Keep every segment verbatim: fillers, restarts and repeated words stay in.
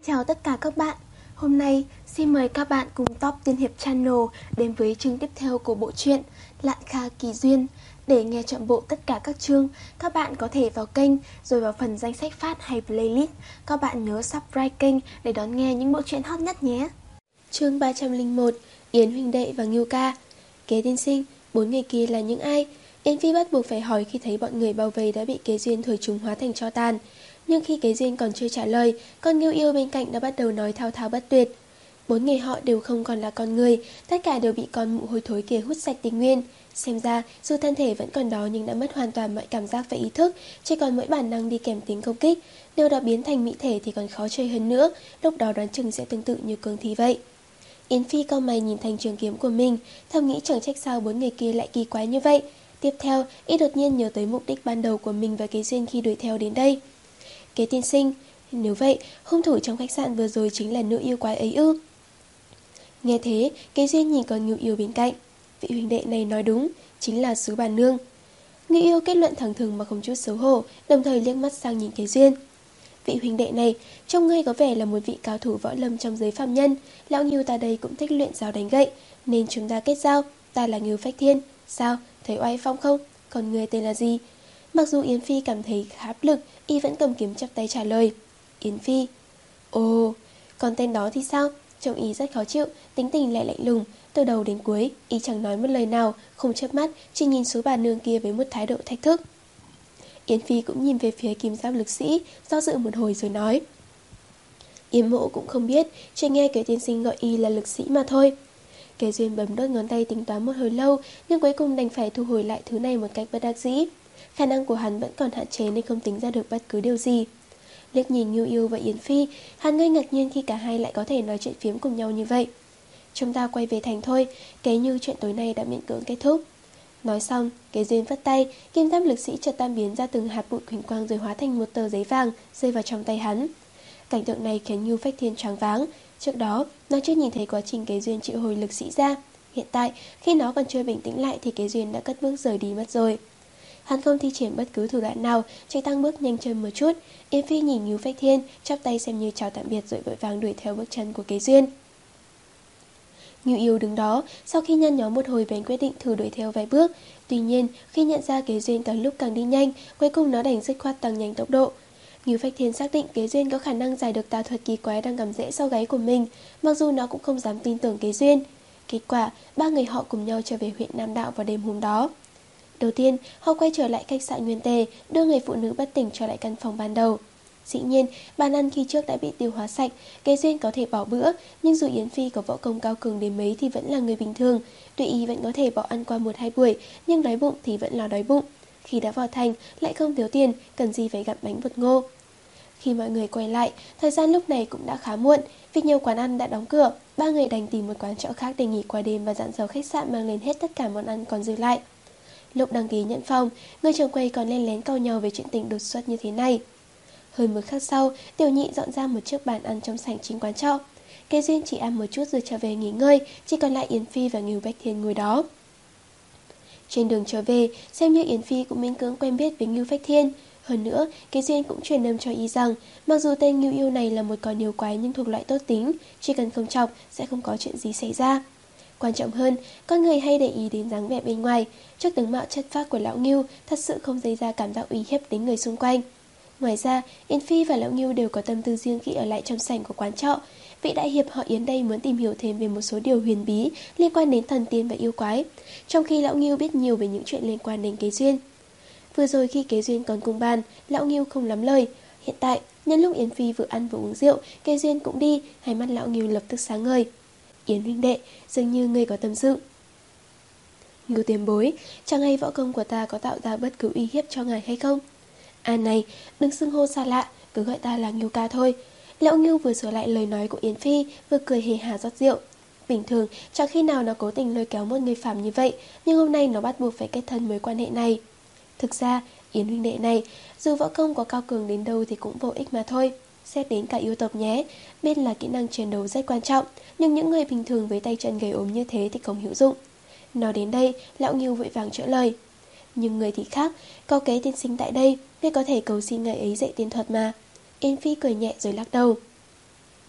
Chào tất cả các bạn. Hôm nay xin mời các bạn cùng Top Tiên Hiệp Channel đến với chương tiếp theo của bộ truyện Lạn Kha Kỳ Duyên. Để nghe trọn bộ tất cả các chương, các bạn có thể vào kênh rồi vào phần danh sách phát hay playlist. Các bạn nhớ subscribe kênh để đón nghe những bộ truyện hot nhất nhé. Chương ba trăm lẻ một, Yến huynh đệ và Ngưu ca. Kế tiên sinh, bốn người kia là những ai? Yến Phi bắt buộc phải hỏi khi thấy bọn người bao vây đã bị Kế Duyên thổi chúng hóa thành tro tàn. Nhưng khi Kế Duyên còn chưa trả lời, con Ngưu Yêu bên cạnh đã bắt đầu nói thao thao bất tuyệt. Bốn người họ đều không còn là con người, tất cả đều bị con mụ hôi thối kia hút sạch tinh nguyên. Xem ra, dù thân thể vẫn còn đó nhưng đã mất hoàn toàn mọi cảm giác và ý thức, chỉ còn mỗi bản năng đi kèm tính công kích. Nếu đã biến thành mỹ thể thì còn khó chơi hơn nữa, lúc đó đoán chừng sẽ tương tự như cương thi vậy. Yến Phi cau mày nhìn thanh trường kiếm của mình, thầm nghĩ chẳng trách sao bốn người kia lại kỳ quái như vậy. Tiếp theo, y đột nhiên nhớ tới mục đích ban đầu của mình và Kế Duyên khi đuổi theo đến đây. Kế tiên sinh, nếu vậy, hung thủ trong khách sạn vừa rồi chính là nữ yêu quái ấy ư? Nghe thế, Kế Duyên nhìn con Ngưu Yêu bên cạnh. Vị huynh đệ này nói đúng, chính là Sứ Bà Nương. Ngưu Yêu kết luận thẳng thừng mà không chút xấu hổ, đồng thời liếc mắt sang nhìn Kế Duyên. Vị huynh đệ này, trông ngươi có vẻ là một vị cao thủ võ lâm trong giới phàm nhân. Lão Ngưu ta đây cũng thích luyện giáo đánh gậy, nên chúng ta kết giao. Ta là Ngưu Phách Thiên. Sao, thấy oai phong không? Còn ngươi tên là gì? Mặc dù Yến Phi cảm thấy khá áp lực, y vẫn cầm kiếm chắp tay trả lời. Yến Phi. Ồ, còn tên đó thì sao? Trông y rất khó chịu, tính tình lại lạnh lùng. Từ đầu đến cuối, y chẳng nói một lời nào, không chớp mắt, chỉ nhìn số bà nương kia với một thái độ thách thức. Yến Phi cũng nhìn về phía Kim Giáp lực sĩ, do dự một hồi rồi nói. Yến Mộ cũng không biết, chỉ nghe Kế tiên sinh gọi y là lực sĩ mà thôi. Kế Duyên bấm đốt ngón tay tính toán một hồi lâu, nhưng cuối cùng đành phải thu hồi lại thứ này một cách bất đắc dĩ. Khả năng của hắn vẫn còn hạn chế nên không tính ra được bất cứ điều gì. Liếc nhìn Ngưu Yêu và Yến Phi, hắn ngây ngạc nhiên khi cả hai lại có thể nói chuyện phiếm cùng nhau như vậy. Chúng ta quay về thành thôi, kể như chuyện tối nay đã miễn cưỡng kết thúc. Nói xong, Kế Duyên vất tay, Kim Giáp lực sĩ chợt tan biến ra từng hạt bụi huỳnh quang rồi hóa thành một tờ giấy vàng rơi vào trong tay hắn. Cảnh tượng này khiến Ngưu Phách Thiên choáng váng. Trước đó, nó chưa nhìn thấy quá trình Kế Duyên triệu hồi lực sĩ ra. Hiện tại, khi nó còn chưa bình tĩnh lại thì Kế Duyên đã cất bước rời đi mất rồi. Hắn không thi triển bất cứ thủ đoạn nào, chỉ tăng bước nhanh chân một chút. Yến Phi nhìn Ngưu Phách Thiên, chắp tay xem như chào tạm biệt rồi vội vàng đuổi theo bước chân của Kế Duyên. Ngưu Yêu đứng đó, sau khi nhăn nhó một hồi bèn quyết định thử đuổi theo vài bước. Tuy nhiên, khi nhận ra Kế Duyên càng lúc càng đi nhanh, cuối cùng nó đành dứt khoát tăng nhanh tốc độ. Ngưu Phách Thiên xác định Kế Duyên có khả năng giải được tà thuật kỳ quái đang gầm rễ sau gáy của mình, mặc dù nó cũng không dám tin tưởng Kế Duyên. Kết quả, ba người họ cùng nhau trở về huyện Nam Đạo vào đêm hôm đó. Đầu tiên, họ quay trở lại khách sạn Nguyên Tề, đưa người phụ nữ bất tỉnh trở lại căn phòng ban đầu. Dĩ nhiên, bàn ăn khi trước đã bị tiêu hóa sạch, Kế Duyên có thể bỏ bữa, nhưng dù Yến Phi có võ công cao cường đến mấy thì vẫn là người bình thường, tuy y vẫn có thể bỏ ăn qua một hai buổi, nhưng đói bụng thì vẫn là đói bụng. Khi đã vào thành, lại không thiếu tiền, cần gì phải gặm bánh bột ngô. Khi mọi người quay lại, thời gian lúc này cũng đã khá muộn, vì nhiều quán ăn đã đóng cửa, ba người đành tìm một quán trọ khác để nghỉ qua đêm và dặn dò khách sạn mang lên hết tất cả món ăn còn dư lại. Lúc đăng ký nhận phòng, người trưởng quầy còn len lén cau nhau về chuyện tình đột xuất như thế này. Hơn một khắc sau, Tiểu Nhị dọn ra một chiếc bàn ăn trong sảnh chính quán trọ. Kế Duyên chỉ ăn một chút rồi trở về nghỉ ngơi, chỉ còn lại Yến Phi và Ngưu Bách Thiên ngồi đó. Trên đường trở về, xem như Yến Phi cũng miễn cưỡng quen biết với Ngưu Phách Thiên. Hơn nữa, Kế Duyên cũng truyền âm cho y rằng, mặc dù tên Ngưu Yêu này là một con yêu quái nhưng thuộc loại tốt tính, chỉ cần không chọc sẽ không có chuyện gì xảy ra. Quan trọng hơn, con người hay để ý đến dáng vẻ bên ngoài, trước tướng mạo chất phác của lão Ngưu thật sự không gây ra cảm giác uy hiếp đến người xung quanh. Ngoài ra, Yến Phi và lão Ngưu đều có tâm tư riêng khi ở lại trong sảnh của quán trọ. Vị đại hiệp họ Yến đây muốn tìm hiểu thêm về một số điều huyền bí liên quan đến thần tiên và yêu quái, trong khi lão Ngưu biết nhiều về những chuyện liên quan đến Kế Duyên. Vừa rồi khi Kế Duyên còn cùng bàn, lão Ngưu không lắm lời. Hiện tại, nhân lúc Yến Phi vừa ăn vừa uống rượu, Kế Duyên cũng đi, hai mắt lão Ngưu lập tức sáng ngời. Yến huynh đệ, dường như ngươi có tâm sự. Ngưu tiền bối, chẳng hay võ công của ta có tạo ra bất cứ uy hiếp cho ngài hay không? À này, đừng xưng hô xa lạ, cứ gọi ta là Ngưu ca thôi. Lão Ngưu vừa sửa lại lời nói của Yến Phi, vừa cười hề hà rót rượu. Bình thường, chẳng khi nào nó cố tình lôi kéo một người phàm như vậy, nhưng hôm nay nó bắt buộc phải kết thân mối quan hệ này. Thực ra, Yến huynh đệ này, dù võ công có cao cường đến đâu thì cũng vô ích mà thôi. Xét đến cả yêu tộc nhé, biết là kỹ năng chiến đấu rất quan trọng, nhưng những người bình thường với tay chân gầy ốm như thế thì không hữu dụng. Nói đến đây, lão Ngưu vội vàng chữa lời. Nhưng người thì khác, có Kế tiên sinh tại đây, ngươi có thể cầu xin ngài ấy dạy tiên thuật mà. Yến Phi cười nhẹ rồi lắc đầu.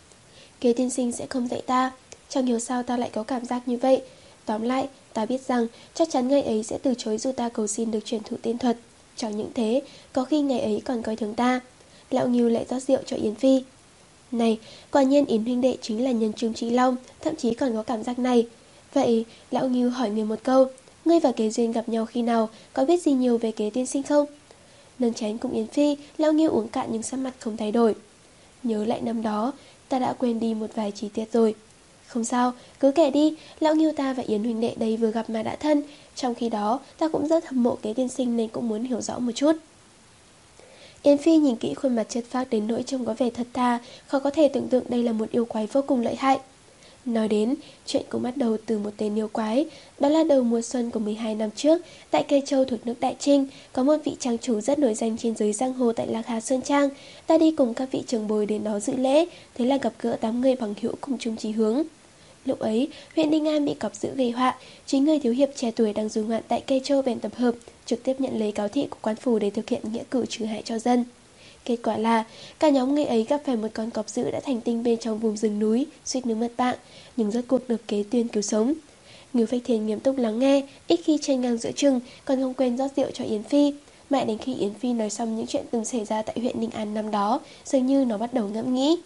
Kế tiên sinh sẽ không dạy ta. Chẳng hiểu sao ta lại có cảm giác như vậy. Tóm lại, ta biết rằng chắc chắn ngày ấy sẽ từ chối dù ta cầu xin được truyền thụ tiên thuật. Chẳng những thế, có khi ngày ấy còn coi thường ta. Lão Ngưu lại rót rượu cho Yến Phi. Này, quả nhiên Yến huynh đệ chính là nhân trung trí long, thậm chí còn có cảm giác này. Vậy, Lão Ngưu hỏi người một câu, ngươi và Kế Duyên gặp nhau khi nào, có biết gì nhiều về Kế tiên sinh không? Nâng chén cùng Yến Phi, Lão Ngưu uống cạn nhưng sắc mặt không thay đổi. Nhớ lại năm đó, ta đã quên đi một vài chi tiết rồi. Không sao, cứ kể đi, Lão Ngưu ta và Yến huynh đệ đây vừa gặp mà đã thân. Trong khi đó, ta cũng rất hâm mộ Kế tiên sinh nên cũng muốn hiểu rõ một chút. Yến Phi nhìn kỹ khuôn mặt chất phác đến nỗi trông có vẻ thật thà, khó có thể tưởng tượng đây là một yêu quái vô cùng lợi hại. Nói đến, chuyện cũng bắt đầu từ một tên yêu quái. Đó là đầu mùa xuân của mười hai năm trước, tại Cây Châu thuộc nước Đại Trinh, có một vị trang chủ rất nổi danh trên giới giang hồ tại Lạc Hà Sơn Trang. Ta đi cùng các vị trưởng bối đến đó dự lễ, thế là gặp gỡ tám người bằng hữu cùng chung chí hướng. Lúc ấy, huyện Ninh An bị cọp dữ gây họa, chính người thiếu hiệp trẻ tuổi đang du ngoạn tại Cây Châu bèn tập hợp, trực tiếp nhận lấy cáo thị của quan phủ để thực hiện nghĩa cử trừ hại cho dân. Kết quả là, cả nhóm người ấy gặp phải một con cọp dữ đã thành tinh bên trong vùng rừng núi, suýt nữa mất mạng, nhưng rốt cuộc được Kế Tuyên cứu sống. Ngưu Phách Thiên nghiêm túc lắng nghe, ít khi chen ngang giữa chừng, còn không quên rót rượu cho Yến Phi. Mãi đến khi Yến Phi nói xong những chuyện từng xảy ra tại huyện Ninh An năm đó, dường như nó bắt đầu ngẫm nghĩ.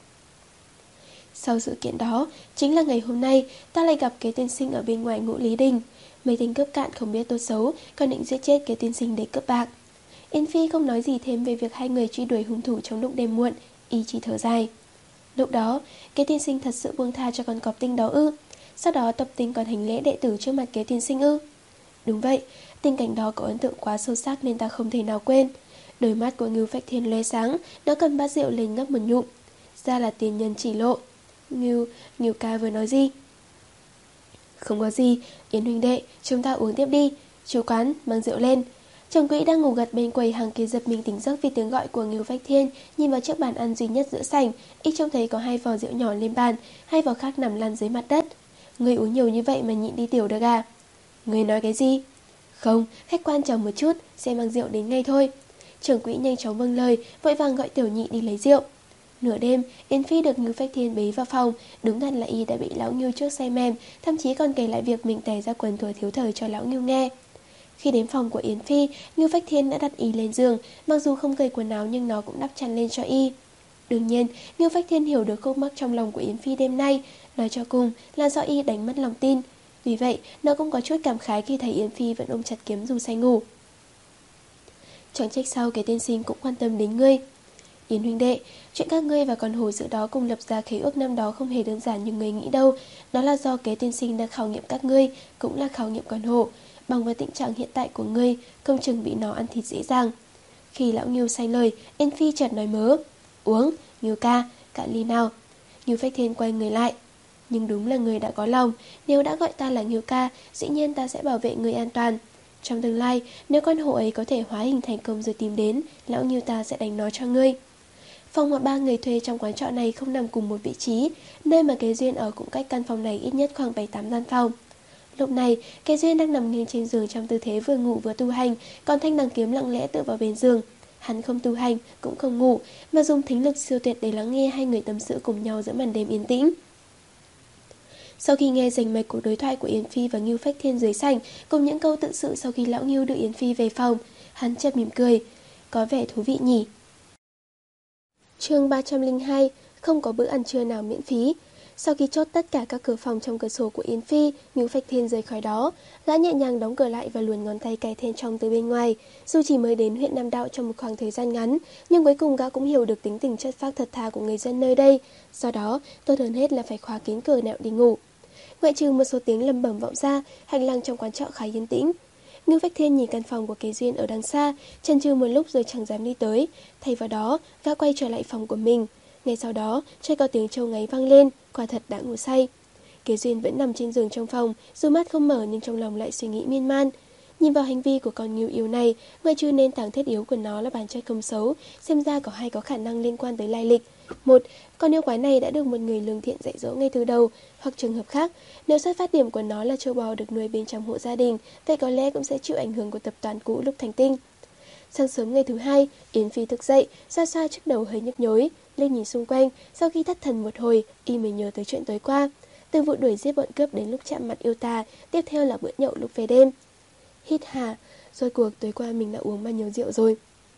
Sau sự kiện đó, chính là ngày hôm nay, ta lại gặp Kế tiên sinh ở bên ngoài Ngũ Lý Đình. Mấy tên cướp cạn không biết tốt xấu, còn định giết chết Kế tiên sinh để cướp bạc. Yến Phi không nói gì thêm về việc hai người truy đuổi hung thủ trong lúc đêm muộn, y chỉ thở dài. Lúc đó, Kế tiên sinh thật sự buông tha cho con cọp tinh đó ư? Sau đó tập tinh còn hành lễ đệ tử trước mặt Kế tiên sinh ư? Đúng vậy, tình cảnh đó có ấn tượng quá sâu sắc nên ta không thể nào quên. Đôi mắt của Ngưu Phách Thiên lóe sáng, nó cầm bát rượu lên ngấp một nhụm. Ra là tiền nhân chỉ lộ. Ngưu, Ngưu ca vừa nói gì? Không có gì, Yến huynh đệ, chúng ta uống tiếp đi. Chủ quán, mang rượu lên. Trưởng quỹ đang ngủ gật bên quầy hàng kia giật mình tỉnh giấc vì tiếng gọi của Ngưu Phách Thiên, nhìn vào chiếc bàn ăn duy nhất giữa sảnh, ít trông thấy có hai vò rượu nhỏ lên bàn, hai vò khác nằm lăn dưới mặt đất. Người uống nhiều như vậy mà nhịn đi tiểu được à? Người nói cái gì? Không, khách quan chờ một chút, sẽ mang rượu đến ngay thôi. Trưởng quỹ nhanh chóng vâng lời, vội vàng gọi tiểu nhị đi lấy rượu. Nửa đêm, Yến Phi được Ngưu Phách Thiên bế vào phòng, đúng thật là y đã bị lão Ngưu trước say mềm, thậm chí còn kể lại việc mình tè ra quần thừa thiếu thời cho lão Ngưu nghe. Khi đến phòng của Yến Phi, Ngưu Phách Thiên đã đặt y lên giường, mặc dù không cởi quần áo nhưng nó cũng đắp chăn lên cho y. Đương nhiên, Ngưu Phách Thiên hiểu được khúc mắc trong lòng của Yến Phi đêm nay, nói cho cùng là do y đánh mất lòng tin. Vì vậy, nó cũng có chút cảm khái khi thấy Yến Phi vẫn ôm chặt kiếm dù say ngủ. Chẳng trách sau Kế tiên sinh cũng quan tâm đến ngươi. Yến huynh đệ, chuyện các ngươi và con hổ dữ đó cùng lập ra khế ước năm đó không hề đơn giản như người nghĩ đâu. Đó là do Kế tiên sinh đang khảo nghiệm các ngươi, cũng là khảo nghiệm con hổ. Bằng với tình trạng hiện tại của ngươi, không chừng bị nó ăn thịt dễ dàng. Khi lão Ngưu say lời, Yến Phi chợt nói mớ. Uống, Ngưu ca, cạn ly nào. Ngưu Phách Thiên quay người lại. Nhưng đúng là người đã có lòng, nếu đã gọi ta là Ngưu ca, dĩ nhiên ta sẽ bảo vệ người an toàn. Trong tương lai, nếu con hổ ấy có thể hóa hình thành công rồi tìm đến, lão Ngưu ta sẽ đánh nó cho ngươi. Phòng mà ba người thuê trong quán trọ này không nằm cùng một vị trí, nơi mà Kế Duyên ở cũng cách căn phòng này ít nhất khoảng bảy tám gian phòng. Lúc này, Kế Duyên đang nằm nghiêng trên giường trong tư thế vừa ngủ vừa tu hành, còn Thanh Đằng Kiếm lặng lẽ tựa vào bên giường. Hắn không tu hành, cũng không ngủ, mà dùng thính lực siêu tuyệt để lắng nghe hai người tâm sự cùng nhau giữa màn đêm yên tĩnh. Sau khi nghe rành mạch cuộc đối thoại của Yến Phi và Ngưu Phách Thiên dưới sảnh, cùng những câu tự sự sau khi lão Ngưu đưa Yến Phi về phòng, hắn chợt mỉm cười. Có vẻ thú vị nhỉ? Chương ba trăm lẻ hai, không có bữa ăn trưa nào miễn phí. Sau khi chốt tất cả các cửa phòng trong cửa sổ của Yến Phi, Ngưu Phách Thiên rời khỏi đó. Gã nhẹ nhàng đóng cửa lại và luồn ngón tay cài then trong từ bên ngoài. Dù chỉ mới đến huyện Nam Đạo trong một khoảng thời gian ngắn, nhưng cuối cùng gã cũng hiểu được tính tình chất phác thật thà của người dân nơi đây. Do đó, tốt hơn hết là phải khóa kín cửa nẹo đi ngủ. Ngoại trừ một số tiếng lầm bẩm vọng ra, hành lang trong quán trọ khá yên tĩnh. Ngưu Phách Thiên nhìn căn phòng của Kế Duyên ở đằng xa, chần chừ một lúc rồi chẳng dám đi tới. Thay vào đó, gã quay trở lại phòng của mình. Ngay sau đó, chợt có tiếng trâu ngáy vang lên, quả thật đã ngủ say. Kế Duyên vẫn nằm trên giường trong phòng, dù mắt không mở nhưng trong lòng lại suy nghĩ miên man. Nhìn vào hành vi của con ngưu yêu này, ngoại trừ nền tảng thiết yếu của nó là bản chất không xấu, xem ra có hai có khả năng liên quan tới lai lịch. Một, con yêu quái này đã được một người lương thiện dạy dỗ ngay từ đầu, hoặc trường hợp khác, nếu xuất phát điểm của nó là châu bò được nuôi bên trong hộ gia đình, vậy có lẽ cũng sẽ chịu ảnh hưởng của tập đoàn cũ lúc thành tinh. Sáng sớm ngày thứ hai, Yến Phi thức dậy, xoa xoa chiếc đầu hơi nhức nhối, lên nhìn xung quanh, sau khi thất thần một hồi, y mới nhớ tới chuyện tối qua. Từ vụ đuổi giết bọn cướp đến lúc chạm mặt yêu tà, tiếp theo là bữa nhậu lúc về đêm. Hít hà, rốt cuộc tối qua mình đã uống bao nhiêu rượu rồi.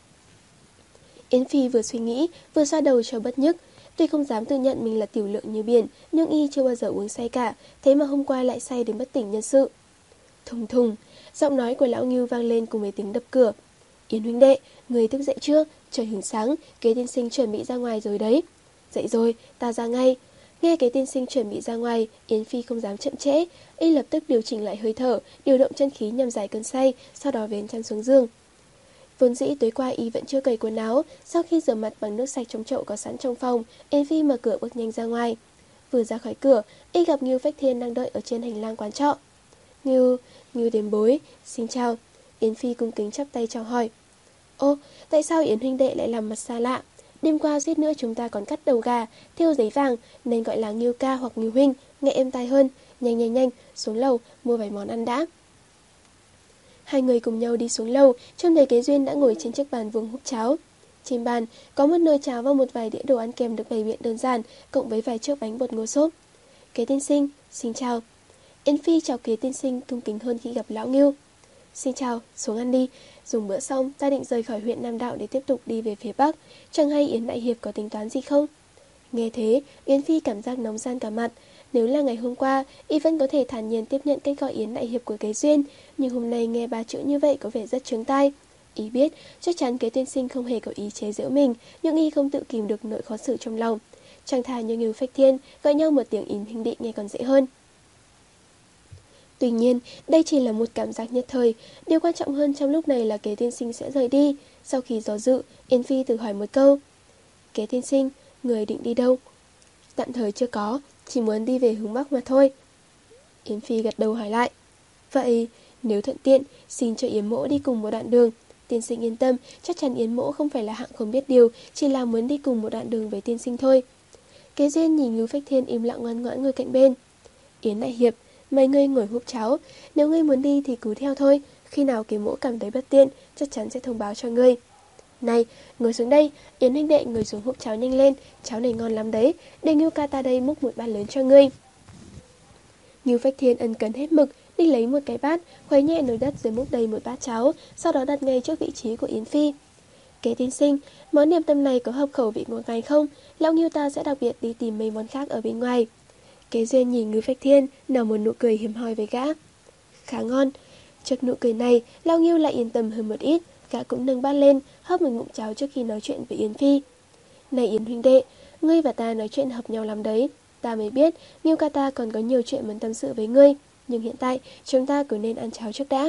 Yến Phi vừa suy nghĩ, vừa xoa đầu cho bất nhức. Tuy không dám tự nhận mình là tiểu lượng như biển, nhưng y chưa bao giờ uống say cả, thế mà hôm qua lại say đến bất tỉnh nhân sự. Thùng thùng, giọng nói của lão Ngưu vang lên cùng với tiếng đập cửa. Yến huynh đệ, người thức dậy chưa? Trời hửng sáng, Kế tiên sinh chuẩn bị ra ngoài rồi đấy. Dậy rồi, ta ra ngay. Nghe Kế tiên sinh chuẩn bị ra ngoài, Yến Phi không dám chậm trễ, y lập tức điều chỉnh lại hơi thở, điều động chân khí nhằm giải cơn say, sau đó vén chăn xuống giường. Vốn dĩ tối qua y vẫn chưa cởi quần áo, sau khi rửa mặt bằng nước sạch trong chậu có sẵn trong phòng, Yến Phi mở cửa bước nhanh ra ngoài. Vừa ra khỏi cửa, y gặp Ngưu Phách Thiên đang đợi ở trên hành lang quán trọ. Ngưu, Ngưu Tiền Bối, xin chào. Yến Phi cung kính chắp tay chào hỏi. Ô, tại sao Yến huynh đệ lại làm mặt xa lạ? Đêm qua suýt nữa chúng ta còn cắt đầu gà, thêu giấy vàng, nên gọi là Ngưu ca hoặc Ngưu huynh, nghe êm tai hơn. Nhanh nhanh nhanh, xuống lầu, mua vài món ăn đã. Hai người cùng nhau đi xuống lầu, trông thấy Kế Duyên đã ngồi trên chiếc bàn vuông húp cháo. Trên bàn có một nồi cháo và một vài đĩa đồ ăn kèm được bày biện đơn giản, cộng với vài chiếc bánh bột ngô xốp. Kế tiên sinh, xin chào. Yến Phi chào Kế tiên sinh cung kính hơn khi gặp lão Ngưu. Xin chào, xuống ăn đi. Dùng bữa xong, ta định rời khỏi huyện Nam Đạo để tiếp tục đi về phía Bắc. Chẳng hay Yến Đại Hiệp có tính toán gì không? Nghe thế, Yến Phi cảm giác nóng ran cả mặt. Nếu là ngày hôm qua, y vẫn có thể thản nhiên tiếp nhận cách gọi Yến Đại Hiệp của Kế Duyên, nhưng hôm nay nghe ba chữ như vậy có vẻ rất chướng tai. Y biết, chắc chắn Kế tiên sinh không hề có ý chế giễu mình, nhưng y không tự kìm được nỗi khó xử trong lòng. Chẳng thà như Ngưu Phách Thiên, gọi nhau một tiếng Yến huynh đệ nghe còn dễ hơn. Tuy nhiên, đây chỉ là một cảm giác nhất thời. Điều quan trọng hơn trong lúc này là Kế tiên sinh sẽ rời đi. Sau khi do dự, Yến Phi tự hỏi một câu. Kế tiên sinh, người định đi đâu? Tạm thời chưa có, chỉ muốn đi về hướng Bắc mà thôi. Yến Phi gật đầu hỏi lại. Vậy, nếu thuận tiện, xin cho Yến mỗ đi cùng một đoạn đường. Tiên sinh yên tâm, chắc chắn Yến mỗ không phải là hạng không biết điều, chỉ là muốn đi cùng một đoạn đường với tiên sinh thôi. Kế Duyên nhìn Ngưu Phách Thiên im lặng ngoan ngoãn ngồi cạnh bên. Yến Đại Hiệp, mấy ngươi ngồi húp cháo, nếu ngươi muốn đi thì cứ theo thôi, khi nào Kế mỗ cảm thấy bất tiện, chắc chắn sẽ thông báo cho ngươi. Này, ngồi xuống đây, Yến huynh đệ ngồi xuống húp cháo nhanh lên, cháo này ngon lắm đấy, để Ngưu ca ta đây múc một bát lớn cho ngươi. Ngưu Phách Thiên ân cần hết mực, đi lấy một cái bát, khuấy nhẹ nồi đất rồi múc đầy một bát cháo, sau đó đặt ngay trước vị trí của Yến Phi. Kế tiên sinh, món điểm tâm này có hợp khẩu vị của ngài không? Lão Ngưu ta sẽ đặc biệt đi tìm mấy món khác ở bên ngoài. Kế Duyên nhìn Ngưu Phách Thiên, nở một nụ cười hiếm hoi với gã. Khá ngon. Trước nụ cười này, Lão Ngưu lại yên tâm hơn một ít, gã cũng nâng bát lên, hớp một ngụm cháo trước khi nói chuyện với Yến Phi. Này Yến huynh đệ, ngươi và ta nói chuyện hợp nhau lắm đấy. Ta mới biết, Ngưu ca ta còn có nhiều chuyện muốn tâm sự với ngươi, nhưng hiện tại chúng ta cứ nên ăn cháo trước đã.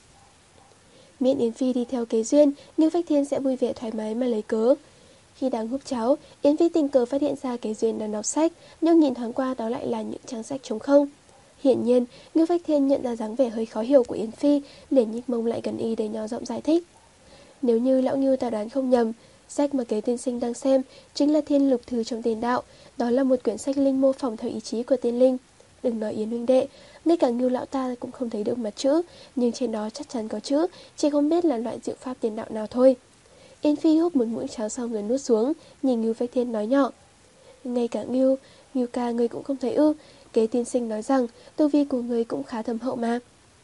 Miễn Yến Phi đi theo Kế Duyên, Ngưu Phách Thiên sẽ vui vẻ thoải mái mà lấy cớ. Khi đang húp cháo, Yến Phi tình cờ phát hiện ra Kế Duyên đang đọc sách, nhưng nhìn thoáng qua đó lại là những trang sách trống không. Hiển nhiên, Ngưu Phách Thiên nhận ra dáng vẻ hơi khó hiểu của Yến Phi, liền nhích mông lại gần y để nhỏ giọng giải thích. Nếu như lão Ngưu ta đoán không nhầm, sách mà Kế tiên sinh đang xem chính là Thiên Lục Thư trong Tiền Đạo, đó là một quyển sách linh mô phỏng theo ý chí của tiên linh. Đừng nói Yến huynh đệ, ngay cả Ngưu lão ta cũng không thấy được mặt chữ, nhưng trên đó chắc chắn có chữ, chỉ không biết là loại diệu pháp tiền đạo nào thôi. Yến Phi húp một muỗng cháo xong rồi nuốt xuống, nhìn Ngưu Phách Thiên nói nhỏ. Ngay cả Ngưu, Ngưu ca ngươi cũng không thấy ư? Kế tiên sinh nói rằng tu vi của ngươi cũng khá thâm hậu mà.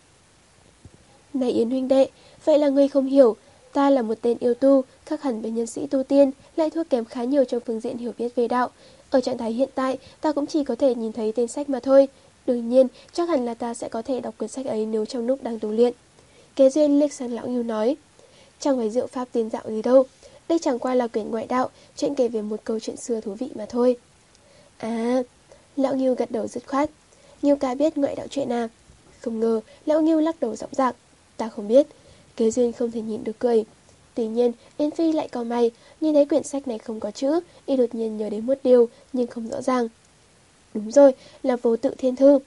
Này Yến huynh đệ, vậy là ngươi không hiểu, ta là một tên yêu tu, khác hẳn với nhân sĩ tu tiên, lại thua kém khá nhiều trong phương diện hiểu biết về đạo. Ở trạng thái hiện tại, ta cũng chỉ có thể nhìn thấy tên sách mà thôi. Đương nhiên, chắc hẳn là ta sẽ có thể đọc quyển sách ấy nếu trong lúc đang tu luyện. Kế Duyên liếc sang lão Ngưu nói. Chẳng phải diệu pháp tiên dạo gì đâu, đây chẳng qua là quyển ngoại đạo, chuyện kể về một câu chuyện xưa thú vị mà thôi. À, lão Ngưu gật đầu dứt khoát. Ngưu ca biết ngoại đạo chuyện à? Không ngờ, lão Ngưu lắc đầu rõng rạc. Ta không biết. Kế Duyên không thể nhịn được cười. Tuy nhiên, Yến Phi lại cau mày, nhìn thấy quyển sách này không có chữ, y đột nhiên nhớ đến một điều, nhưng không rõ ràng. Đúng rồi, là Vô Tự Thiên Thư.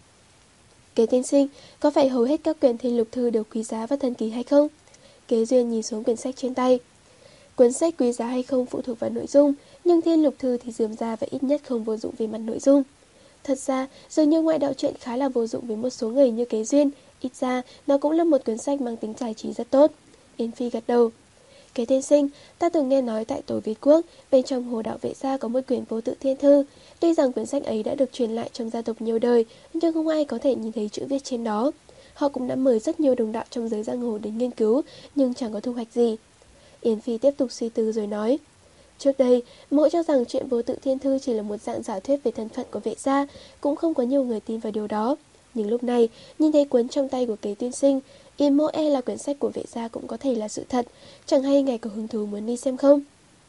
Kế tiên sinh, có phải hầu hết các quyển Thiên Lục Thư đều quý giá và thần kỳ hay không? Kế Duyên nhìn xuống quyển sách trên tay. Cuốn sách quý giá hay không phụ thuộc vào nội dung, nhưng Thiên Lục Thư thì rườm rà và ít nhất không vô dụng về mặt nội dung. Thật ra, dường như ngoại đạo truyện khá là vô dụng với một số người như Kế Duyên, ít ra nó cũng là một cuốn sách mang tính giải trí rất tốt. Yến Phi gật đầu. Kế tiên sinh, ta từng nghe nói tại Tổ Việt Quốc, bên trong Hồ Đạo Vệ Gia có một quyển Vô Tự Thiên Thư. Tuy rằng quyển sách ấy đã được truyền lại trong gia tộc nhiều đời, nhưng không ai có thể nhìn thấy chữ viết trên đó. Họ cũng đã mời rất nhiều đồng đạo trong giới giang hồ đến nghiên cứu, nhưng chẳng có thu hoạch gì. Yến Phi tiếp tục suy tư rồi nói. Trước đây, mộ cho rằng chuyện Vô Tự Thiên Thư chỉ là một dạng giả thuyết về thân phận của Vệ Gia, cũng không có nhiều người tin vào điều đó. Nhưng lúc này, nhìn thấy cuốn trong tay của Kế tiên sinh, Yến mộ e là quyển sách của Vệ Gia cũng có thể là sự thật, chẳng hay ngài có hứng thú muốn đi xem không?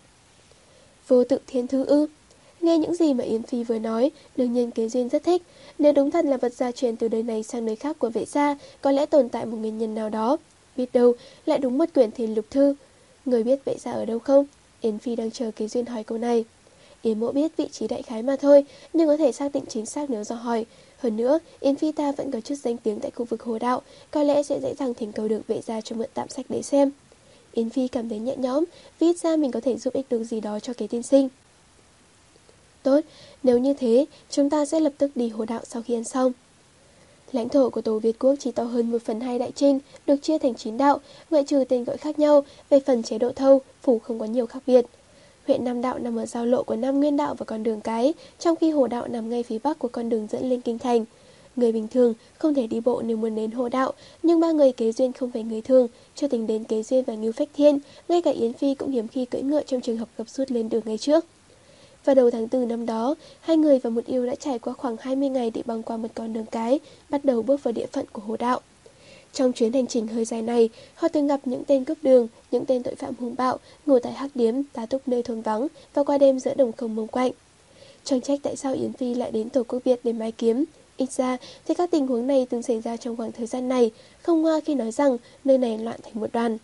Vô Tự Thiên Thư ư? Nghe những gì mà Yến Phi vừa nói, đương nhiên Kế Duyên rất thích. Nếu đúng thật là vật gia truyền từ đời này sang đời khác của Vệ Gia, có lẽ tồn tại một nguyên nhân nào đó. Biết đâu, lại đúng một quyển Thiên Lục Thư. Người biết Vệ Gia ở đâu không? Yến Phi đang chờ Kế Duyên hỏi câu này. Yến mộ biết vị trí đại khái mà thôi, nhưng có thể xác định chính xác nếu do hỏi. Hơn nữa, Yến Phi ta vẫn có chút danh tiếng tại khu vực Hồ Đạo, có lẽ sẽ dễ dàng thỉnh cầu được Vệ Gia cho mượn tạm sách để xem. Yến Phi cảm thấy nhẹ nhõm, vì ít ra mình có thể giúp ích được gì đó cho Kế tiên sinh. Tốt, nếu như thế, chúng ta sẽ lập tức đi Hồ Đạo sau khi ăn xong. Lãnh thổ của Tổ Việt Quốc chỉ to hơn một phần hai Đại Trinh, được chia thành chín đạo, ngoại trừ tên gọi khác nhau, về phần chế độ thâu, phủ không có nhiều khác biệt. Huyện Nam Đạo nằm ở giao lộ của Nam Nguyên Đạo và con đường cái, trong khi Hồ Đạo nằm ngay phía bắc của con đường dẫn lên kinh thành. Người bình thường không thể đi bộ nếu muốn đến Hồ Đạo, nhưng ba người Kế Duyên không phải người thường, chưa tính đến Kế Duyên và Ngưu Phách Thiên, ngay cả Yến Phi cũng hiếm khi cưỡi ngựa trong trường hợp gặp sút lên đường ngày trước. Vào đầu tháng tư năm đó, hai người và một yêu đã trải qua khoảng hai mươi ngày để băng qua một con đường cái, bắt đầu bước vào địa phận của Hồ Đạo. Trong chuyến hành trình hơi dài này, họ từng gặp những tên cướp đường, những tên tội phạm hung bạo, ngồi tại hắc điếm, tá túc nơi thôn vắng và qua đêm giữa đồng không mông quạnh. Chẳng trách tại sao Yến Phi lại đến Tổ Quốc Việt để mái kiếm. Ít ra thì các tình huống này từng xảy ra trong khoảng thời gian này, không ngoa khi nói rằng nơi này loạn thành một đoàn.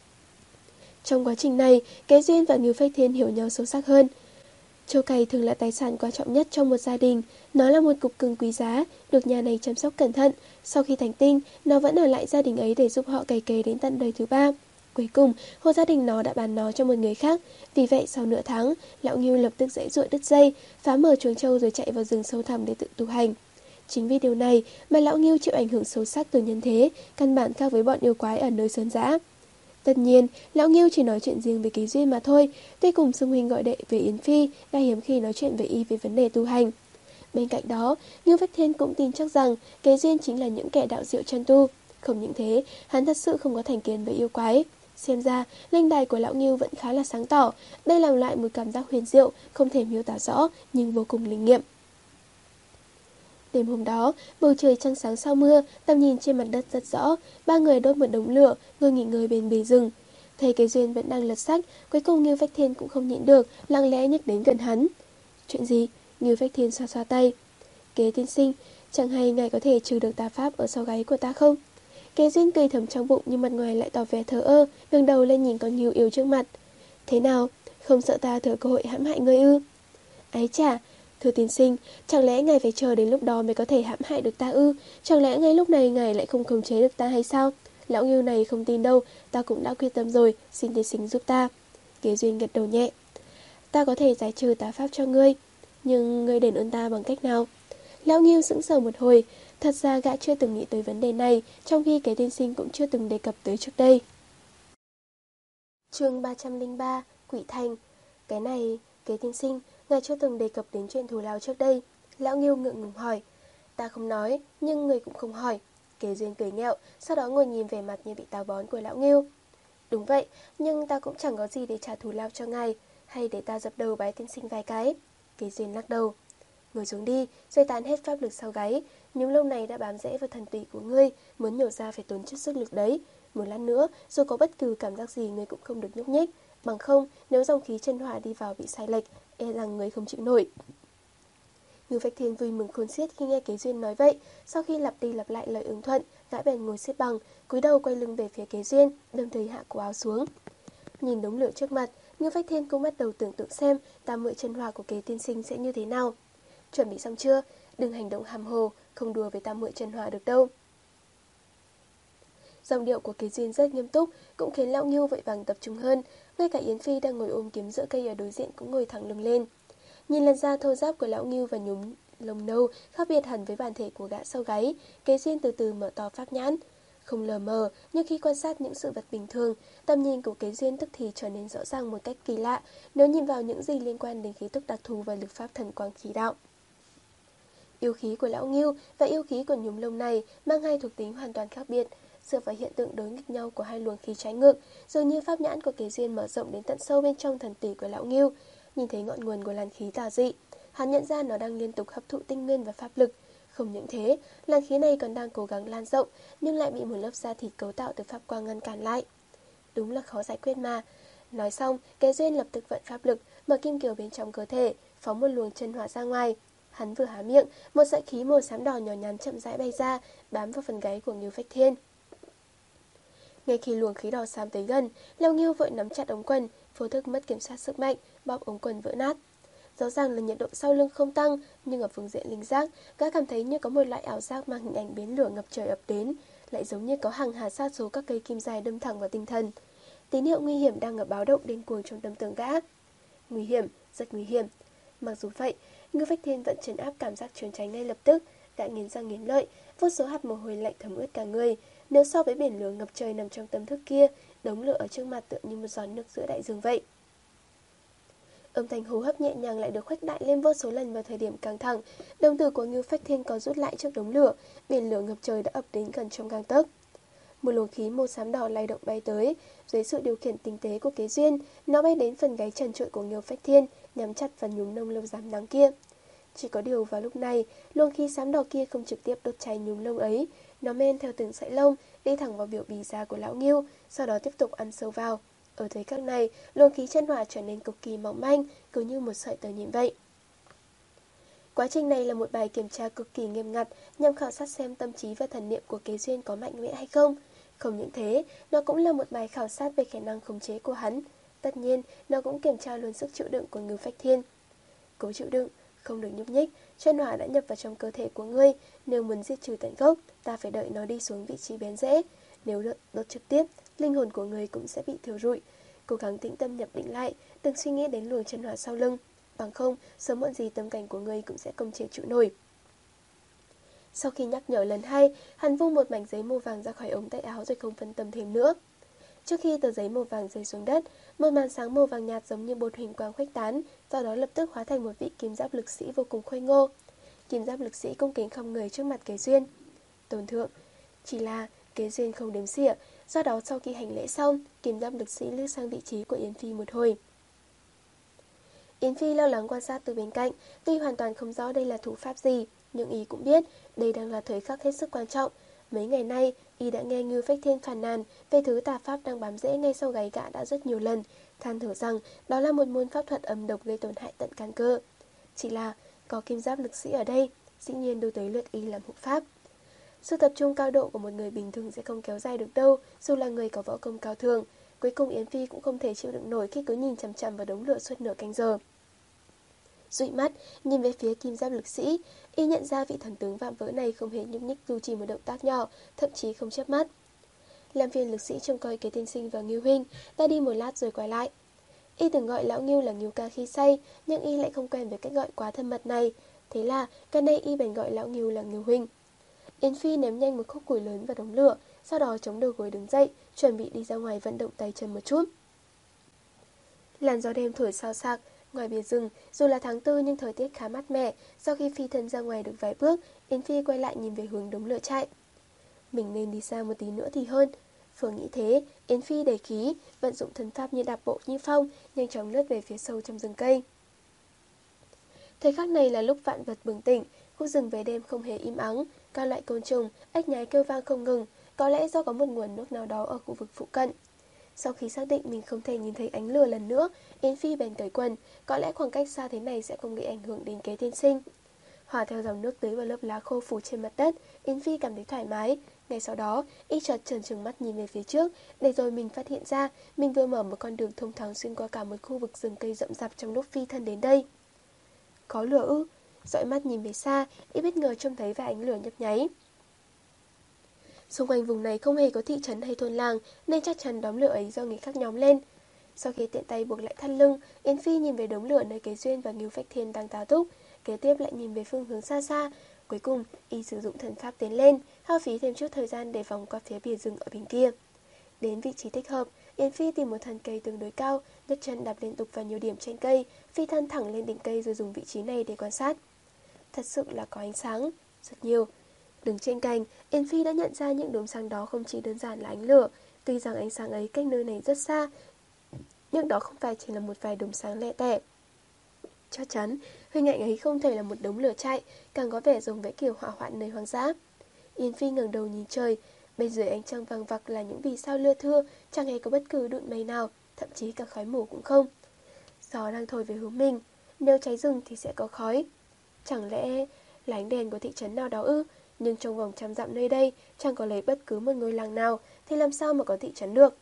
Trong quá trình này, Kế Duyên và Ngưu Phách Thiên hiểu nhau sâu sắc hơn. Trâu cày thường là tài sản quan trọng nhất trong một gia đình. Nó là một cục cưng quý giá, được nhà này chăm sóc cẩn thận. Sau khi thành tinh, nó vẫn ở lại gia đình ấy để giúp họ cày cấy đến tận đời thứ ba. Cuối cùng, hộ gia đình nó đã bán nó cho một người khác. Vì vậy, sau nửa tháng, lão Ngưu lập tức giãy giụa đứt dây, phá mở chuồng trâu rồi chạy vào rừng sâu thẳm để tự tu hành. Chính vì điều này mà lão Ngưu chịu ảnh hưởng sâu sắc từ nhân thế, căn bản khác với bọn yêu quái ở nơi sơn dã. Tất nhiên, lão Ngưu chỉ nói chuyện riêng về Kế Duyên mà thôi, tuy cùng xưng huynh gọi đệ về Yến Phi, đã hiếm khi nói chuyện với y về vấn đề tu hành. Bên cạnh đó, Ngưu Phách Thiên cũng tin chắc rằng Kế Duyên chính là những kẻ đạo diệu chân tu. Không những thế, hắn thật sự không có thành kiến với yêu quái. Xem ra, linh đài của lão Ngưu vẫn khá là sáng tỏ, đây làm lại một cảm giác huyền diệu, không thể miêu tả rõ, nhưng vô cùng linh nghiệm. Đêm hôm đó, bầu trời trăng sáng sau mưa, tầm nhìn trên mặt đất rất rõ, ba người đốt một đống lửa, ngồi nghỉ ngơi bên bề rừng. Thấy Kế Duyên vẫn đang lật sách, cuối cùng Ngưu Phách Thiên cũng không nhịn được, lặng lẽ nhích đến gần hắn. Chuyện gì? Ngưu Phách Thiên xoa xoa tay. Kế tiên sinh, chẳng hay ngài có thể trừ được tà pháp ở sau gáy của ta không? Kế Duyên cười thầm trong bụng nhưng mặt ngoài lại tỏ vẻ thờ ơ, ngẩng đầu lên nhìn con Ngưu yêu trước mặt. Thế nào? Không sợ ta thừa cơ hội hãm hại ngươi ư? Ái chà! Thưa tiên sinh, chẳng lẽ ngài phải chờ đến lúc đó mới có thể hãm hại được ta ư? Chẳng lẽ ngay lúc này ngài lại không khống chế được ta hay sao? Lão Ngưu này không tin đâu, ta cũng đã quyết tâm rồi, xin tiên sinh giúp ta. Kế Duyên gật đầu nhẹ. Ta có thể giải trừ tà pháp cho ngươi, nhưng ngươi đền ơn ta bằng cách nào? Lão Ngưu sững sờ một hồi, thật ra gã chưa từng nghĩ tới vấn đề này, trong khi Kế tiên sinh cũng chưa từng đề cập tới trước đây. Chương ba trăm lẻ ba, Quỷ Thành. Cái này, Kế tiên sinh, ngài chưa từng đề cập đến chuyện thù lao trước đây. Lão Ngưu ngượng ngùng hỏi. Ta không nói, nhưng người cũng không hỏi. Kế Duyên cười nghẹo, sau đó ngồi nhìn vẻ mặt như bị táo bón của lão Ngưu. Đúng vậy, nhưng ta cũng chẳng có gì để trả thù lao cho ngài. Hay để ta dập đầu bái tiên sinh vài cái. Kế Duyên lắc đầu. Ngồi xuống đi, rồi tán hết pháp lực sau gáy. Những lông này đã bám rễ vào thần tủy của ngươi, muốn nhổ ra phải tốn chút sức lực đấy. Một lát nữa, dù có bất cứ cảm giác gì ngươi cũng không được nhúc nhích. Bằng không, nếu dòng khí chân hỏa đi vào bị sai lệch, e rằng người không chịu nổi. Ngưu Phách Thiên vui mừng khôn xiết khi nghe Kế Duyên nói vậy. Sau khi lặp đi lặp lại lời ứng thuận, gã bèn ngồi xếp bằng, cúi đầu quay lưng về phía Kế Duyên, đồng thời hạ cổ áo xuống. Nhìn đống lửa trước mặt, Ngưu Phách Thiên cũng bắt đầu tưởng tượng xem tam muội chân hỏa của Kế tiên sinh sẽ như thế nào. Chuẩn bị xong chưa? Đừng hành động hàm hồ, không đùa với tam muội chân hỏa được đâu. Giọng điệu của Kế Duyên rất nghiêm túc, cũng khiến lão Ngưu vội vàng tập trung hơn. Ngay cả Yến Phi đang ngồi ôm kiếm giữa cây ở đối diện cũng ngồi thẳng lưng lên. Nhìn làn da thô ráp của lão Ngưu và nhúm lông nâu khác biệt hẳn với bản thể của gã sau gáy, Kế Duyên từ từ mở to pháp nhãn. không lờ mờ, nhưng khi quan sát những sự vật bình thường, tầm nhìn của Kế Duyên tức thì trở nên rõ ràng một cách kỳ lạ nếu nhìn vào những gì liên quan đến khí tức đặc thù và lực pháp thần quang khí đạo. Yêu khí của Lão Ngưu và yêu khí của nhúm lông này mang hai thuộc tính hoàn toàn khác biệt, dựa vào hiện tượng đối nghịch nhau của hai luồng khí trái ngược, dường như pháp nhãn của Kế Duyên mở rộng đến tận sâu bên trong thần tủy của Lão Ngưu, nhìn thấy ngọn nguồn của làn khí tà dị. Hắn nhận ra nó đang liên tục hấp thụ tinh nguyên và pháp lực. Không những thế, làn khí này còn đang cố gắng lan rộng, nhưng lại bị một lớp da thịt cấu tạo từ pháp quang ngăn cản lại. Đúng là khó giải quyết mà. Nói xong, Kế Duyên lập tức vận pháp lực, mở kim kiều bên trong cơ thể, phóng một luồng chân hỏa ra ngoài. Hắn vừa há miệng, một sợi khí màu xám đỏ nhỏ nhắn chậm rãi bay ra, bám vào phần gáy của Ngưu Phách Thiên. Ngay khi luồng khí đỏ xám tới gần, Leo Ngưu vội nắm chặt ống quần, vô thức mất kiểm soát sức mạnh, bóp ống quần vỡ nát. Rõ ràng là nhiệt độ sau lưng không tăng, nhưng ở phương diện linh giác, gã cảm thấy như có một loại ảo giác mang hình ảnh biến lửa ngập trời ập đến, lại giống như có hàng hà sát số các cây kim dài đâm thẳng vào tinh thần. Tín hiệu nguy hiểm đang ở báo động điên cuồng trong tâm tưởng gã. Nguy hiểm, rất nguy hiểm. Mặc dù vậy, Ngưu Phách Thiên vẫn trấn áp cảm giác trốn tránh ngay lập tức, gã nghiến răng nghiến lợi, vô số hạt mồ hôi lạnh thấm ướt cả người. Nếu so với biển lửa ngập trời nằm trong tâm thức kia, đống lửa ở trước mặt tựa như một giọt nước giữa đại dương vậy. Âm thanh hô hấp nhẹ nhàng lại được khuếch đại lên vô số lần vào thời điểm căng thẳng. Đồng tử của Ngưu Phách Thiên có rút lại trước đống lửa, biển lửa ngập trời đã ập đến gần trong gang tấc. Một luồng khí màu xám đỏ lay động bay tới, dưới sự điều khiển tinh tế của Kế Duyên, nó bay đến phần gáy trần trụi của Ngưu Phách Thiên, nhắm chặt vào nhúm lông lâu rám nắng kia. Chỉ có điều vào lúc này, luồng khí xám đỏ kia không trực tiếp đốt cháy nhúm lông ấy, nó men theo từng sợi lông, đi thẳng vào biểu bì da của lão Ngưu, sau đó tiếp tục ăn sâu vào. Ở thời khắc này, luồng khí chân hỏa trở nên cực kỳ mỏng manh, cứ như một sợi tơ nhện vậy. Quá trình này là một bài kiểm tra cực kỳ nghiêm ngặt nhằm khảo sát xem tâm trí và thần niệm của Kế Duyên có mạnh mẽ hay không. Không những thế, nó cũng là một bài khảo sát về khả năng khống chế của hắn. Tất nhiên, nó cũng kiểm tra luôn sức chịu đựng của Ngưu Phách Thiên. Cố chịu đựng, không được nhúc nhích, chân hỏa đã nhập vào trong cơ thể của ngươi. Nếu muốn diệt trừ tận gốc, ta phải đợi nó đi xuống vị trí bén rễ. Nếu đốt, đốt trực tiếp, linh hồn của ngươi cũng sẽ bị thiêu rụi. Cố gắng tĩnh tâm nhập định lại, đừng suy nghĩ đến luồng chân hỏa sau lưng. Bằng không, sớm muộn gì tâm cảnh của ngươi cũng sẽ không chịu trụ nổi. Sau khi nhắc nhở lần hai, hắn vung một mảnh giấy màu vàng ra khỏi ống tay áo rồi không phân tâm thêm nữa. Trước khi tờ giấy màu vàng rơi xuống đất, một màn sáng màu vàng nhạt giống như bột huỳnh quang khuếch tán, sau đó lập tức hóa thành một vị kim giáp lực sĩ vô cùng khôi ngô. Kim giáp lực sĩ cung kính khom người trước mặt Kế Duyên. Tôn thượng, chỉ là Kế Duyên không đếm xỉa, do đó sau khi hành lễ xong, kim giáp lực sĩ lướt sang vị trí của Yến Phi một hồi. Yến Phi lo lắng quan sát từ bên cạnh, tuy hoàn toàn không rõ đây là thủ pháp gì, nhưng y cũng biết đây đang là thời khắc hết sức quan trọng. Mấy ngày nay, y đã nghe Ngưu Phách Thiên phàn nàn về thứ tà pháp đang bám rễ ngay sau gáy gã đã rất nhiều lần, than thở rằng đó là một môn pháp thuật âm độc gây tổn hại tận căn cơ. Chỉ là có kim giáp lực sĩ ở đây, dĩ nhiên đối tới lượt y làm hộ pháp. Sự tập trung cao độ của một người bình thường sẽ không kéo dài được đâu, dù là người có võ công cao thường. Cuối cùng Yến Phi cũng không thể chịu đựng nổi khi cứ nhìn chằm chằm vào đống lửa suốt nửa canh giờ. Dụi mắt, nhìn về phía kim giáp lực sĩ, y nhận ra vị thần tướng vạm vỡ này không hề nhúc nhích dù chỉ một động tác nhỏ, thậm chí không chớp mắt. Làm phiền lực sĩ trông coi Kế tiên sinh và Ngưu huynh, đã đi một lát rồi quay lại. Y từng gọi lão Ngưu là Ngưu ca khi say, nhưng y lại không quen với cách gọi quá thân mật này. Thế là, gần đây y bèn gọi lão Ngưu là Ngưu huynh. Yến Phi ném nhanh một khúc củi lớn vào đống lửa, sau đó chống đầu gối đứng dậy, chuẩn bị đi ra ngoài vận động tay chân một chút. Làn gió đêm thổi xao xạc, ngoài bìa rừng, dù là tháng tư nhưng thời tiết khá mát mẻ. Sau khi phi thân ra ngoài được vài bước, Yến Phi quay lại nhìn về hướng đống lửa chạy. Mình nên đi xa một tí nữa thì hơn. Vừa nghĩ thế, Yến Phi đẩy khí, vận dụng thần pháp như đạp bộ như phong, nhanh chóng lướt về phía sâu trong rừng cây. Thời khắc này là lúc vạn vật bừng tỉnh, khu rừng về đêm không hề im ắng, các loại côn trùng, ếch nhái kêu vang không ngừng, có lẽ do có một nguồn nước nào đó ở khu vực phụ cận. Sau khi xác định mình không thể nhìn thấy ánh lửa lần nữa, Yến Phi bèn cởi quần, có lẽ khoảng cách xa thế này sẽ không gây ảnh hưởng đến Kế tiên sinh. Hòa theo dòng nước tưới vào lớp lá khô phủ trên mặt đất, Yến Phi cảm thấy thoải mái. Ngay sau đó, y chợt trợn trừng mắt nhìn về phía trước, để rồi mình phát hiện ra mình vừa mở một con đường thông thoáng xuyên qua cả một khu vực rừng cây rậm rạp trong lúc phi thân đến đây. Có lửa ư? Dõi mắt nhìn về xa, y bất ngờ trông thấy vài ánh lửa nhấp nháy. Xung quanh vùng này không hề có thị trấn hay thôn làng, nên chắc chắn đám lửa ấy do người khác nhóm lên. Sau khi tiện tay buộc lại thắt lưng, Yến Phi nhìn về đống lửa nơi Kế Duyên và Ngưu Phách Thiên đang tá túc, kế tiếp lại nhìn về phương hướng xa xa. Cuối cùng, y sử dụng thần pháp tiến lên, hao phí thêm chút thời gian để vòng qua phía bìa rừng ở bên kia. Đến vị trí thích hợp, Yến Phi tìm một thân cây tương đối cao, nhấc chân đạp liên tục vào nhiều điểm trên cây, phi thân thẳng lên đỉnh cây rồi dùng vị trí này để quan sát. Thật sự là có ánh sáng, rất nhiều. Đứng trên cành, Yến Phi đã nhận ra những đốm sáng đó không chỉ đơn giản là ánh lửa. Tuy rằng ánh sáng ấy cách nơi này rất xa, nhưng đó không phải chỉ là một vài đốm sáng lẻ tẻ. Chắc chắn, hình ảnh ấy không thể là một đống lửa chạy, càng có vẻ giống với kiểu hỏa hoạn nơi hoang dã. Yến Phi ngẩng đầu nhìn trời, bên dưới ánh trăng vàng vặc là những vì sao lưa thưa, chẳng hề có bất cứ đụn mây nào, thậm chí cả khói mù cũng không. Gió đang thổi về hướng mình, nếu cháy rừng thì sẽ có khói. Chẳng lẽ là ánh đèn của thị trấn nào đó ư? Nhưng trong vòng trăm dặm nơi đây chẳng có lấy bất cứ một ngôi làng nào, thì làm sao mà có thị trấn được?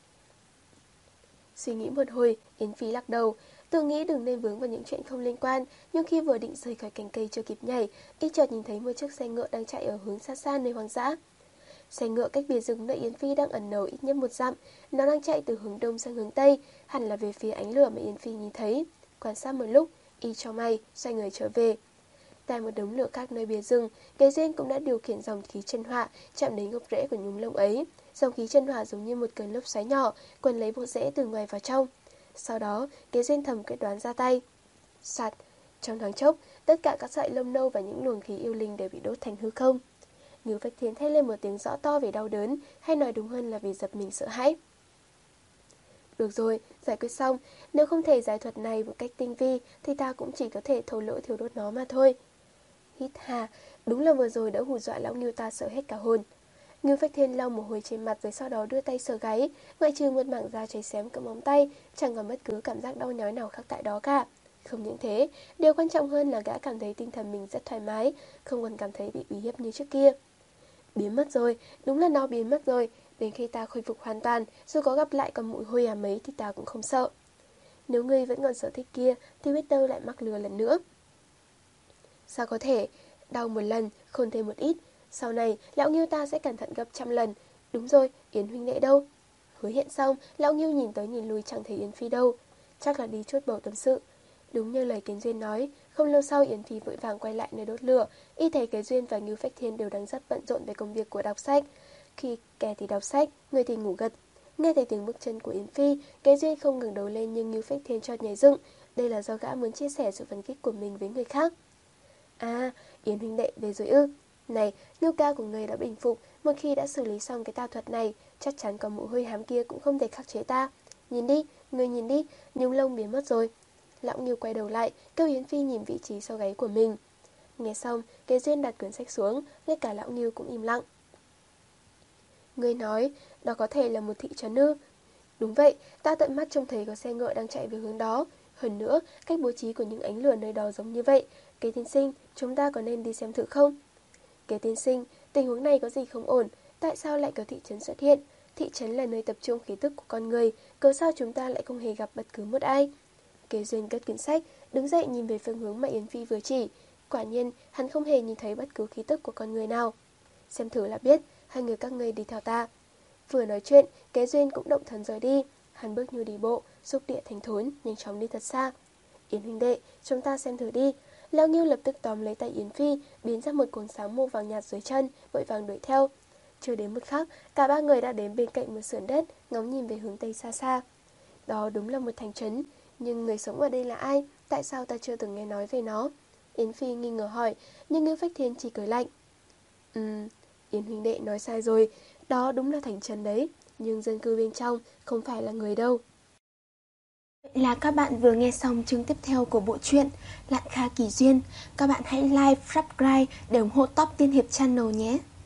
Suy nghĩ một hồi, Yến Phi lắc đầu, tự nghĩ đừng nên vướng vào những chuyện không liên quan, nhưng khi vừa định rời khỏi cành cây chưa kịp nhảy, y chợt nhìn thấy một chiếc xe ngựa đang chạy ở hướng xa xa nơi hoang dã. Xe ngựa cách bìa rừng nơi Yến Phi đang ẩn náu ít nhất một dặm, nó đang chạy từ hướng đông sang hướng tây, hẳn là về phía ánh lửa mà Yến Phi nhìn thấy. Quan sát một lúc, y cho mày, xoay người trở về. Tại một đống lửa khác nơi bìa rừng, Kế Duyên cũng đã điều khiển dòng khí chân hỏa chạm đến gốc rễ của nhúm lông ấy. Dòng khí chân hỏa giống như một cơn lốc xoáy nhỏ, quấn lấy bộ rễ từ ngoài vào trong. Sau đó, Kế Duyên thầm quyết đoán ra tay. Soạt, trong thoáng chốc, tất cả các sợi lông nâu và những luồng khí yêu linh đều bị đốt thành hư không. Ngưu Phách Thiên thét lên một tiếng rõ to vì đau đớn, hay nói đúng hơn là vì giật mình sợ hãi. Được rồi, giải quyết xong, nếu không thể giải thuật này một cách tinh vi thì ta cũng chỉ có thể thô lỗ thiêu đốt nó mà thôi. Hít hà, đúng là vừa rồi đã hù dọa lão Ngưu ta sợ hết cả hồn. Ngưu Phách Thiên lau mồ hôi trên mặt rồi sau đó đưa tay sờ gáy, ngoại trừ một mảng da cháy xém cỡ móng tay, chẳng có bất cứ cảm giác đau nhói nào khác tại đó cả. Không những thế, điều quan trọng hơn là gã cảm thấy tinh thần mình rất thoải mái, không còn cảm thấy bị uy hiếp như trước kia. Biến mất rồi, đúng là nó biến mất rồi. Đến khi ta khôi phục hoàn toàn, dù có gặp lại con muỗi hôi à mấy thì ta cũng không sợ. Nếu ngươi vẫn còn sở thích kia thì biết đâu lại mắc lừa lần nữa. Sao có thể? Đau một lần, khôn thêm một ít. Sau này, lão Ngưu ta sẽ cẩn thận gấp trăm lần. Đúng rồi, Yến huynh đệ đâu? Hối hẹn xong, lão Ngưu nhìn tới nhìn lui chẳng thấy Yến Phi đâu. Chắc là đi chốt bầu tâm sự. Đúng như lời Kiến Duyên nói, không lâu sau Yến Phi vội vàng quay lại nơi đốt lửa. Y thấy Kế Duyên và Ngưu Phách Thiên đều đang rất bận rộn về công việc của đọc sách. Khi kẻ thì đọc sách, người thì ngủ gật. Nghe thấy tiếng bước chân của Yến Phi, Kế Duyên không ngẩng đầu lên nhưng Ngưu Phách Thiên chợt nhảy dựng. Đây là do gã muốn chia sẻ sự phấn khích của mình với người khác. À, Yến huynh đệ về rồi ư? Này, Ngưu ca của người đã bình phục. Một khi đã xử lý xong cái tà thuật này, chắc chắn con mụ hơi hám kia cũng không thể khắc chế ta. Nhìn đi, người nhìn đi, nhung lông biến mất rồi. Lão Ngưu quay đầu lại, kêu Yến Phi nhìn vị trí sau gáy của mình. Nghe xong, Kế Duyên đặt quyển sách xuống, ngay cả lão Ngưu cũng im lặng. Ngươi nói, đó có thể là một thị trấn ư? Đúng vậy, ta tận mắt trông thấy có xe ngựa đang chạy về hướng đó. Hơn nữa, cách bố trí của những ánh lửa nơi đó giống như vậy. Kế tiên sinh, chúng ta có nên đi xem thử không? Kế tiên sinh, tình huống này có gì không ổn? Tại sao lại có thị trấn xuất hiện? Thị trấn là nơi tập trung khí tức của con người, cớ sao chúng ta lại không hề gặp bất cứ một ai? Kế Duyên cất quyển sách, đứng dậy nhìn về phương hướng mà Yến Phi vừa chỉ. Quả nhiên, hắn không hề nhìn thấy bất cứ khí tức của con người nào. Xem thử là biết, hai người các ngươi đi theo ta. Vừa nói chuyện, Kế Duyên cũng động thần rời đi. Hắn bước như đi bộ, xúc địa thành thốn, nhanh chóng đi thật xa. Yến huynh đệ, chúng ta xem thử đi. Lão Ngưu lập tức tóm lấy tay Yến Phi, biến ra một cột sáng màu vàng nhạt dưới chân, vội vàng đuổi theo. Chưa đến một khắc, cả ba người đã đến bên cạnh một sườn đất, ngóng nhìn về hướng tây xa xa. Đó đúng là một thành trấn, nhưng người sống ở đây là ai? Tại sao ta chưa từng nghe nói về nó? Yến Phi nghi ngờ hỏi, nhưng Ngưu Phách Thiên chỉ cười lạnh. Ừm, Yến huynh đệ nói sai rồi, đó đúng là thành trấn đấy, nhưng dân cư bên trong không phải là người đâu. Vậy là các bạn vừa nghe xong chương tiếp theo của bộ truyện Lạn Kha Kỳ Duyên. Các bạn hãy like, subscribe để ủng hộ Top Tiên Hiệp Channel nhé.